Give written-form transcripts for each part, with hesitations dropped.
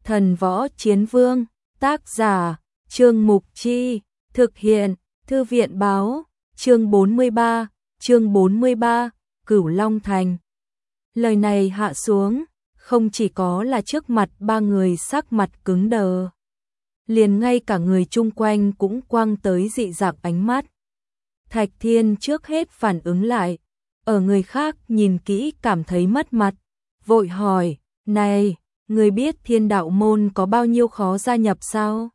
Thần Võ Chiến Vương, tác giả, Trương Mục Chi, thực hiện, Thư viện Báo, chương 43, Cửu Long Thành. Lời này hạ xuống, không chỉ có là trước mặt ba người sắc mặt cứng đờ, liền ngay cả người chung quanh cũng quăng tới dị dạng ánh mắt. Thạch Thiên trước hết phản ứng lại, ở người khác nhìn kỹ cảm thấy mất mặt, vội hỏi, này, người biết Thiên Đạo Môn có bao nhiêu khó gia nhập sao?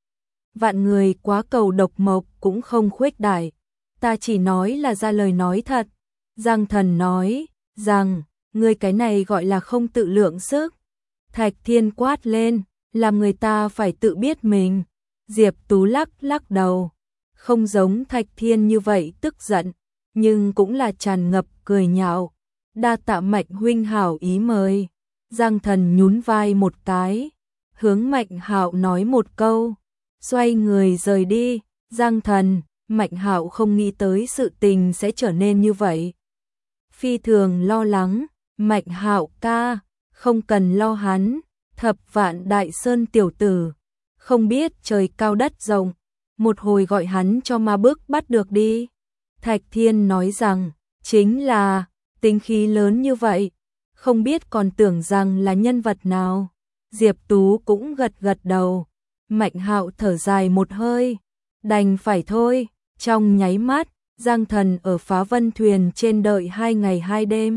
Vạn người quá cầu độc mộc cũng không khuếch đại, ta chỉ nói là ra lời nói thật. Giang Thần nói rằng, người cái này gọi là không tự lượng sức. Thạch Thiên quát lên, làm người ta phải tự biết mình. Diệp Tú lắc đầu, không giống Thạch Thiên như vậy tức giận, nhưng cũng là tràn ngập cười nhạo. Đa tạ Mạnh huynh hảo ý mời. Giang Thần nhún vai một cái, hướng Mạnh Hạo nói một câu, xoay người rời đi. Giang Thần, Mạnh Hạo không nghĩ tới sự tình sẽ trở nên như vậy, phi thường lo lắng. Mạnh Hạo ca, không cần lo hắn, Thập Vạn Đại Sơn tiểu tử, không biết trời cao đất rộng, một hồi gọi hắn cho ma bước bắt được đi. Thạch Thiên nói rằng, chính là, tính khí lớn như vậy, không biết còn tưởng rằng là nhân vật nào. Diệp Tú cũng gật đầu. Mạnh Hạo thở dài một hơi, đành phải thôi. Trong nháy mắt, Giang Thần ở Phá Vân Thuyền trên đợi 2 ngày 2 đêm.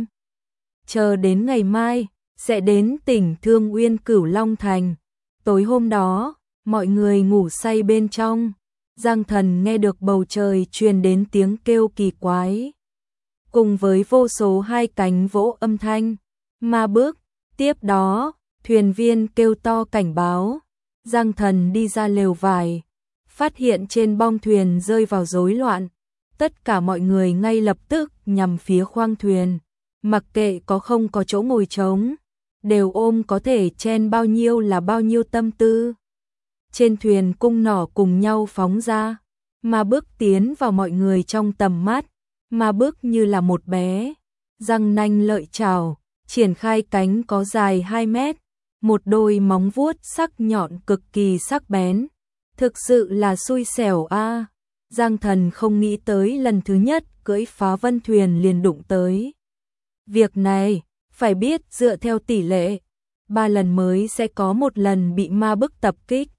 Chờ đến ngày mai, sẽ đến tỉnh Thương Uyên Cửu Long Thành. Tối hôm đó, mọi người ngủ say bên trong. Giang Thần nghe được bầu trời truyền đến tiếng kêu kỳ quái, cùng với vô số hai cánh vỗ âm thanh. Ma bước, tiếp đó, thuyền viên kêu to cảnh báo. Giang Thần đi ra lều vải, phát hiện trên bong thuyền rơi vào rối loạn. Tất cả mọi người ngay lập tức nhằm phía khoang thuyền, mặc kệ có không có chỗ ngồi trống, đều ôm có thể chen bao nhiêu là bao nhiêu tâm tư. Trên thuyền cung nỏ cùng nhau phóng ra, Ma bước tiến vào mọi người trong tầm mắt. Ma bước như là một bé, răng nanh lợi chảo, triển khai cánh có dài 2 mét, một đôi móng vuốt sắc nhọn cực kỳ sắc bén. Thực sự là xui xẻo a. Giang Thần không nghĩ tới lần thứ nhất cưỡi Phá Vân Thuyền liền đụng tới. Việc này, phải biết dựa theo tỷ lệ, 3 lần mới sẽ có 1 lần bị ma bức tập kích.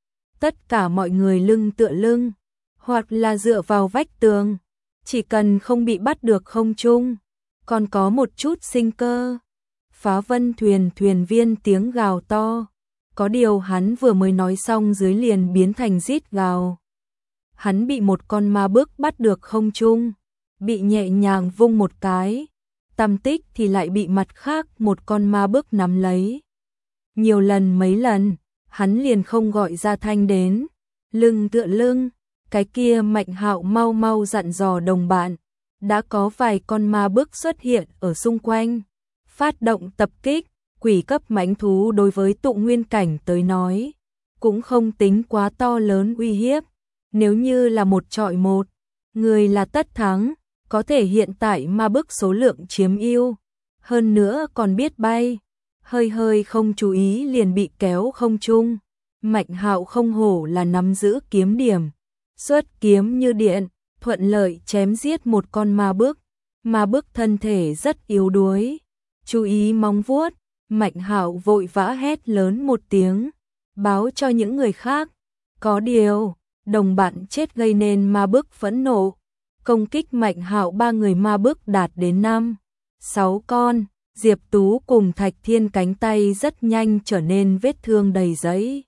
Tất cả mọi người lưng tựa lưng, hoặc là dựa vào vách tường, chỉ cần không bị bắt được không trung, còn có một chút sinh cơ. Phá Vân Thuyền thuyền viên tiếng gào to, có điều hắn vừa mới nói xong dưới liền biến thành rít gào. Hắn bị một con ma bức bắt được không trung, bị nhẹ nhàng vung một cái, tăm tích thì lại bị mặt khác một con ma bức nắm lấy. Nhiều lần mấy lần, hắn liền không gọi ra thanh đến. Lưng tựa lưng, cái kia Mạnh Hạo mau dặn dò đồng bạn, đã có vài con ma bức xuất hiện ở xung quanh, phát động tập kích. Quỷ cấp mãnh thú đối với tụ nguyên cảnh tới nói, cũng không tính quá to lớn uy hiếp. Nếu như là 1 chọi 1, người là tất thắng, có thể hiện tại ma bức số lượng chiếm ưu, hơn nữa còn biết bay, hơi không chú ý liền bị kéo không trung. Mạnh Hạo không hổ là nắm giữ kiếm điểm, xuất kiếm như điện, thuận lợi chém giết một con ma bức. Ma bức thân thể rất yếu đuối, chú ý móng vuốt. Mạnh Hạo vội vã hét lớn một tiếng, báo cho những người khác. Có điều, đồng bạn chết gây nên ma bức phẫn nộ, công kích Mạnh Hạo 3 người ma bức đạt đến 5-6 con. Diệp Tú cùng Thạch Thiên cánh tay rất nhanh trở nên vết thương đầy giấy,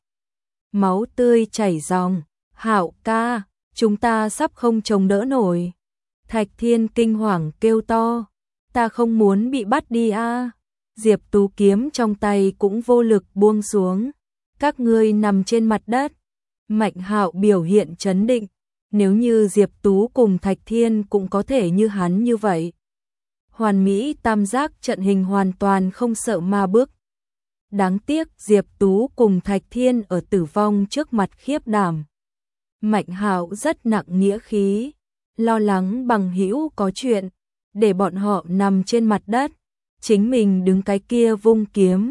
máu tươi chảy ròng. Hạo ca, chúng ta sắp không chống đỡ nổi. Thạch Thiên kinh hoàng kêu to, ta không muốn bị bắt đi a. Diệp Tú kiếm trong tay cũng vô lực buông xuống. Các ngươi nằm trên mặt đất. Mạnh Hạo biểu hiện trấn định, nếu như Diệp Tú cùng Thạch Thiên cũng có thể như hắn như vậy, hoàn mỹ tam giác trận hình hoàn toàn không sợ ma bức. Đáng tiếc Diệp Tú cùng Thạch Thiên ở tử vong trước mặt khiếp đảm. Mạnh Hạo rất nặng nghĩa khí, lo lắng bằng hữu có chuyện, để bọn họ nằm trên mặt đất, chính mình đứng cái kia vung kiếm.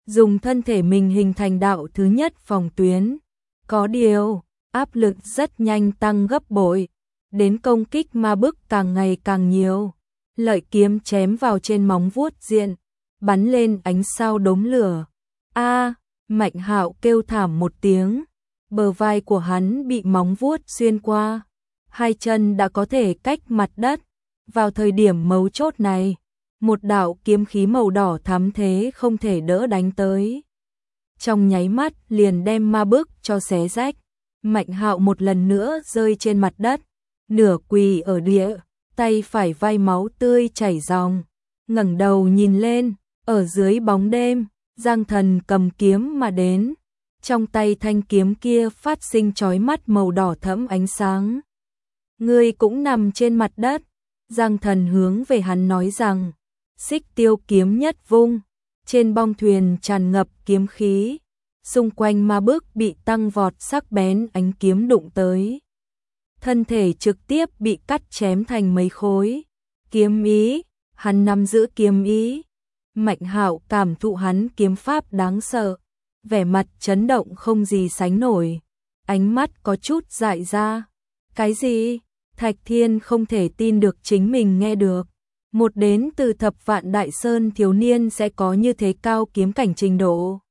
dùng thân thể mình hình thành đạo thứ nhất phòng tuyến. Có điều, áp lực rất nhanh tăng gấp bội, đến công kích ma bức càng ngày càng nhiều. Lợi kiếm chém vào trên móng vuốt diện, bắn lên ánh sao đốm lửa. A, Mạnh Hạo kêu thảm một tiếng, bờ vai của hắn bị móng vuốt xuyên qua, hai chân đã có thể cách mặt đất. Vào thời điểm mấu chốt này, một đạo kiếm khí màu đỏ thắm thế không thể đỡ đánh tới. Trong nháy mắt liền đem ma bức cho xé rách. Mạnh Hạo một lần nữa rơi trên mặt đất, nửa quỳ ở địa, tay phải vai máu tươi chảy ròng, ngẩng đầu nhìn lên, ở dưới bóng đêm, Giang Thần cầm kiếm mà đến, trong tay thanh kiếm kia phát sinh chói mắt màu đỏ thẫm ánh sáng. Ngươi cũng nằm trên mặt đất. Giang Thần hướng về hắn nói rằng, Xích Tiêu kiếm nhất vung, trên bong thuyền tràn ngập kiếm khí, xung quanh ma bức bị tăng vọt sắc bén ánh kiếm đụng tới. Thân thể trực tiếp bị cắt chém thành mấy khối. Kiếm ý, hắn nắm giữ kiếm ý. Mạnh Hạo cảm thụ hắn kiếm pháp đáng sợ, vẻ mặt chấn động không gì sánh nổi, ánh mắt có chút dại ra. Cái gì? Thạch Thiên không thể tin được chính mình nghe được. Một đến từ Thập Vạn Đại Sơn thiếu niên sẽ có như thế cao kiếm cảnh trình độ.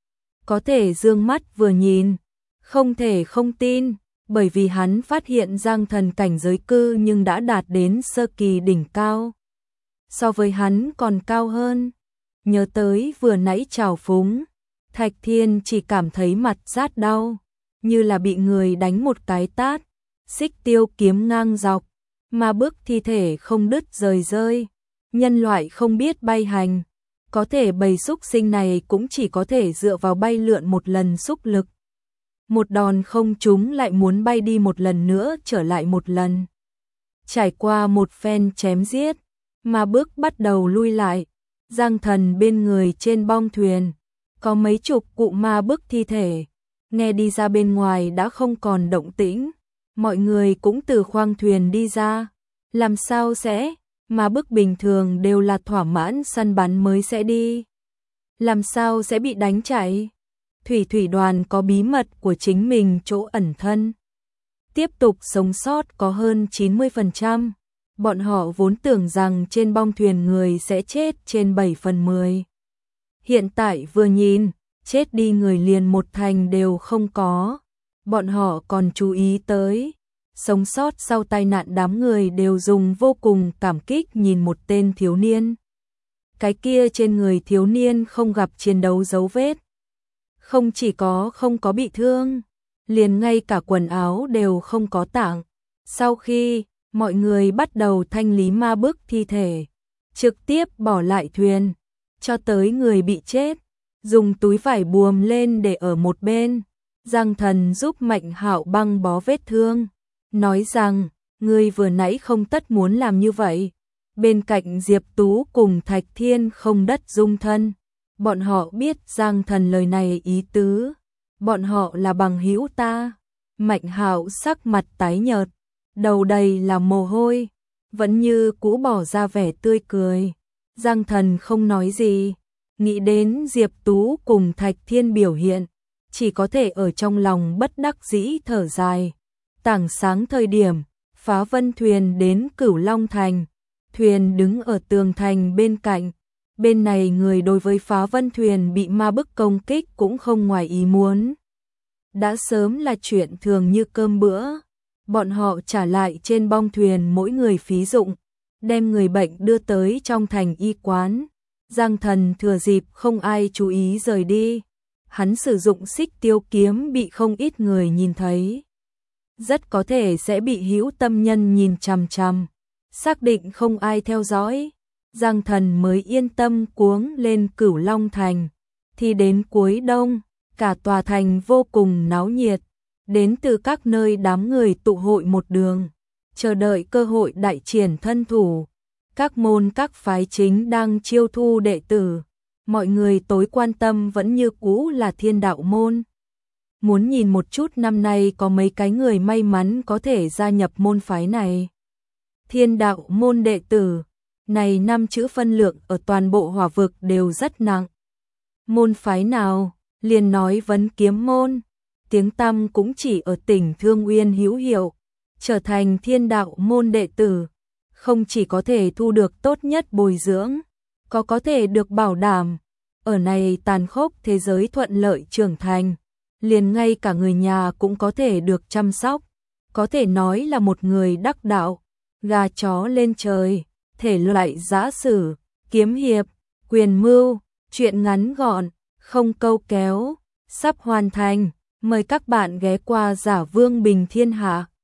Có thể dương mắt vừa nhìn, không thể không tin, bởi vì hắn phát hiện Giang Thần cảnh giới cư nhưng đã đạt đến sơ kỳ đỉnh cao. So với hắn còn cao hơn. Nhớ tới vừa nãy trào phúng, Thạch Thiên chỉ cảm thấy mặt rát đau, như là bị người đánh một cái tát. Xích Tiêu kiếm ngang dọc, ma bức thi thể không đứt rời rơi. Nhân loại không biết bay hành, có thể bầy súc sinh này cũng chỉ có thể dựa vào bay lượn một lần xúc lực. Một đòn không trúng lại muốn bay đi một lần nữa trở lại một lần. Trải qua một phen chém giết, ma bức bắt đầu lui lại. Giang Thần bên người trên bong thuyền, có mấy chục cụ ma bức thi thể, nghe đi ra bên ngoài đã không còn động tĩnh. Mọi người cũng từ khoang thuyền đi ra. Làm sao sẽ? Ma bức bình thường đều là thỏa mãn săn bắn mới sẽ đi. Làm sao sẽ bị đánh chạy? Thủy đoàn có bí mật của chính mình chỗ ẩn thân. Tiếp tục sống sót có hơn 90%. Bọn họ vốn tưởng rằng trên bong thuyền người sẽ chết trên 7/10. Hiện tại vừa nhìn, chết đi người liền một thành đều không có. Bọn họ còn chú ý tới, sống sót sau tai nạn đám người đều dùng vô cùng cảm kích nhìn một tên thiếu niên. Cái kia trên người thiếu niên không gặp chiến đấu dấu vết. Không chỉ có không có bị thương, liền ngay cả quần áo đều không có tạng. Sau khi mọi người bắt đầu thanh lý ma bức thi thể, trực tiếp bỏ lại thuyền, cho tới người bị chết, dùng túi vải buồm lên để ở một bên. Giang Thần giúp Mạnh Hạo băng bó vết thương, nói rằng, ngươi vừa nãy không tất muốn làm như vậy. Bên cạnh Diệp Tú cùng Thạch Thiên không đất dung thân, bọn họ biết Giang Thần lời này ý tứ, bọn họ là bằng hữu ta. Mạnh Hạo sắc mặt tái nhợt, đầu đầy là mồ hôi, vẫn như cũ bỏ ra vẻ tươi cười. Giang Thần không nói gì, nghĩ đến Diệp Tú cùng Thạch Thiên biểu hiện, chỉ có thể ở trong lòng bất đắc dĩ thở dài. Tảng sáng thời điểm, Phá Vân thuyền đến Cửu Long Thành, thuyền đứng ở tường thành bên cạnh. Bên này người đối với Phá Vân thuyền bị ma bức công kích cũng không ngoài ý muốn. Đã sớm là chuyện thường như cơm bữa. Bọn họ trả lại trên bong thuyền mỗi người phí dụng, đem người bệnh đưa tới trong thành y quán. Giang Thần thừa dịp không ai chú ý rời đi. Hắn sử dụng Xích Tiêu kiếm bị không ít người nhìn thấy. Rất có thể sẽ bị hữu tâm nhân nhìn chằm chằm. Xác định không ai theo dõi, Giang Thần mới yên tâm cuống lên Cửu Long Thành. Thì đến cuối đông, cả tòa thành vô cùng náo nhiệt. Đến từ các nơi đám người tụ hội một đường, chờ đợi cơ hội đại triển thân thủ. Các môn các phái chính đang chiêu thu đệ tử. Mọi người tối quan tâm vẫn như cũ là Thiên Đạo môn. Muốn nhìn một chút năm nay có mấy cái người may mắn có thể gia nhập môn phái này. Thiên Đạo môn đệ tử, này 5 chữ phân lượng ở toàn bộ Hỏa vực đều rất nặng. Môn phái nào? Liền nói Vấn Kiếm môn. Tiếng tăm cũng chỉ ở tỉnh Thương Uyên hữu hiệu, trở thành Thiên Đạo môn đệ tử, không chỉ có thể thu được tốt nhất bồi dưỡng, có thể được bảo đảm ở này tàn khốc thế giới thuận lợi trưởng thành, liền ngay cả người nhà cũng có thể được chăm sóc, có thể nói là một người đắc đạo, gà chó lên trời, thể loại giã sử, kiếm hiệp, quyền mưu, truyện ngắn gọn, không câu kéo, sắp hoàn thành, mời các bạn ghé qua Giả Vương Bình Thiên Hạ.